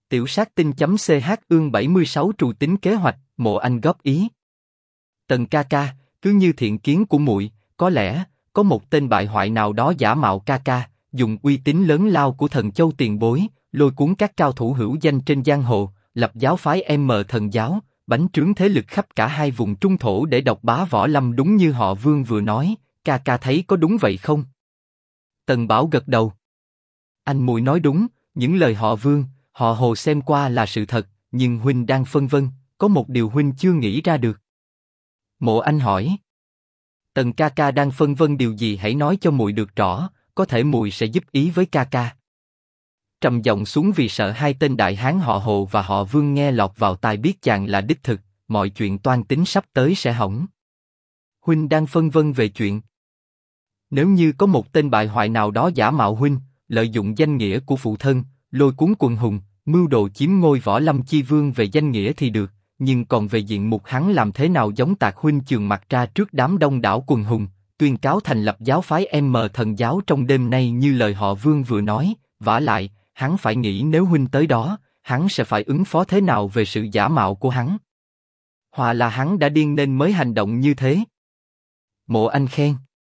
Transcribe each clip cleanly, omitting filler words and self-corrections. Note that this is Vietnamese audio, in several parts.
Tiểu sát tinh.ch ương 76 trù tính kế hoạch, Mộ Anh góp ý. Tần ca ca, cứ như thiện kiến của muội, có lẽ có một tên bại hoại nào đó giả mạo ca ca, dùng uy tín lớn lao của Thần Châu tiền bối, lôi cuốn các cao thủ hữu danh trên giang hồ, lập giáo phái M Thần giáo, bánh trướng thế lực khắp cả hai vùng trung thổ để độc bá võ lâm đúng như họ Vương vừa nói, ca ca thấy có đúng vậy không? Tần Bảo gật đầu. Anh muội nói đúng, những lời họ Vương, họ Hồ xem qua là sự thật, nhưng huynh đang phân vân, có một điều huynh chưa nghĩ ra được. Mộ Anh hỏi. Tần ca ca đang phân vân điều gì hãy nói cho muội được rõ, có thể muội sẽ giúp ý với ca ca. Trầm giọng xuống vì sợ hai tên đại hán họ Hồ và họ Vương nghe lọt vào tai biết chàng là đích thực, mọi chuyện toan tính sắp tới sẽ hỏng. Huynh đang phân vân về chuyện. Nếu như có một tên bại hoại nào đó giả mạo huynh, lợi dụng danh nghĩa của phụ thân, lôi cuốn quần hùng, mưu đồ chiếm ngôi võ lâm chi vương về danh nghĩa thì được, nhưng còn về diện mục hắn làm thế nào giống Tạc huynh chườn mặt ra trước đám đông đảo quần hùng, tuyên cáo thành lập giáo phái M Thần giáo trong đêm nay như lời họ Vương vừa nói, vả lại, hắn phải nghĩ nếu huynh tới đó, hắn sẽ phải ứng phó thế nào về sự giả mạo của hắn. Hoặc là hắn đã điên nên mới hành động như thế. Mộ Anh khen.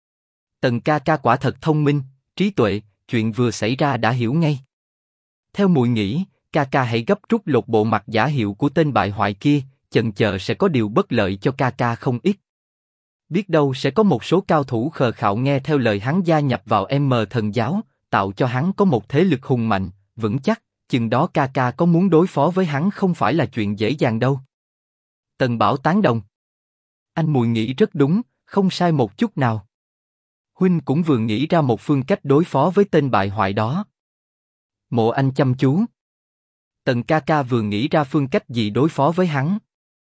Tần ca ca quả thật thông minh, trí tuệ, chuyện vừa xảy ra đã hiểu ngay. Theo muội nghĩ, ca ca hãy gấp rút lột bộ mặt giả hiệu của tên bại hoại kia, chần chờ sẽ có điều bất lợi cho ca ca không ít. Biết đâu sẽ có một số cao thủ khờ khạo nghe theo lời hắn gia nhập vào M Thần giáo, tạo cho hắn có một thế lực hùng mạnh, vững chắc, chừng đó ca ca có muốn đối phó với hắn không phải là chuyện dễ dàng đâu. Tần Bảo tán đồng. Anh muội nghĩ rất đúng, không sai một chút nào. Huynh cũng vừa nghĩ ra một phương cách đối phó với tên bại hoại đó. Mộ Anh chăm chú. Tần ca ca vừa nghĩ ra phương cách gì đối phó với hắn?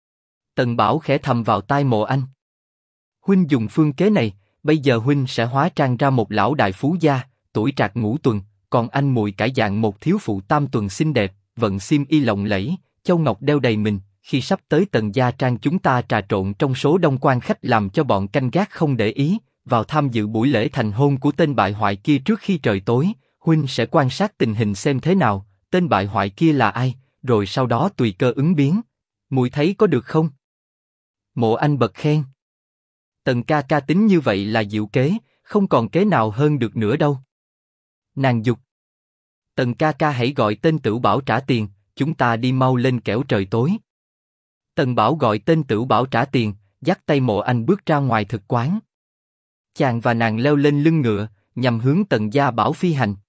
Tần Bảo khẽ thầm vào tai Mộ Anh. Huynh dùng phương kế này, bây giờ huynh sẽ hóa trang ra một lão đại phú gia, tuổi trạc ngũ tuần, còn anh muội cải dạng một thiếu phụ tam tuần xinh đẹp, vận xiêm y lộng lẫy, châu ngọc đeo đầy mình. Khi sắp tới Tần gia trang chúng ta trà trộn trong số đông quan khách làm cho bọn canh gác không để ý, vào tham dự buổi lễ thành hôn của tên bại hoại kia trước khi trời tối. Huynh sẽ quan sát tình hình xem thế nào, tên bại hoại kia là ai, rồi sau đó tùy cơ ứng biến. Muội thấy có được không? Mộ Anh bật khen. Tần ca ca tính như vậy là diệu kế, không còn kế nào hơn được nữa đâu. Nàng dục. Tần ca ca hãy gọi tên Tửu Bảo trả tiền, chúng ta đi mau lên kẻo trời tối. Tần Bảo gọi tên Tửu Bảo trả tiền, dắt tay Mộ Anh bước ra ngoài thực quán. Chàng và nàng leo lên lưng ngựa, nhằm hướng Tần gia Bảo phi hành.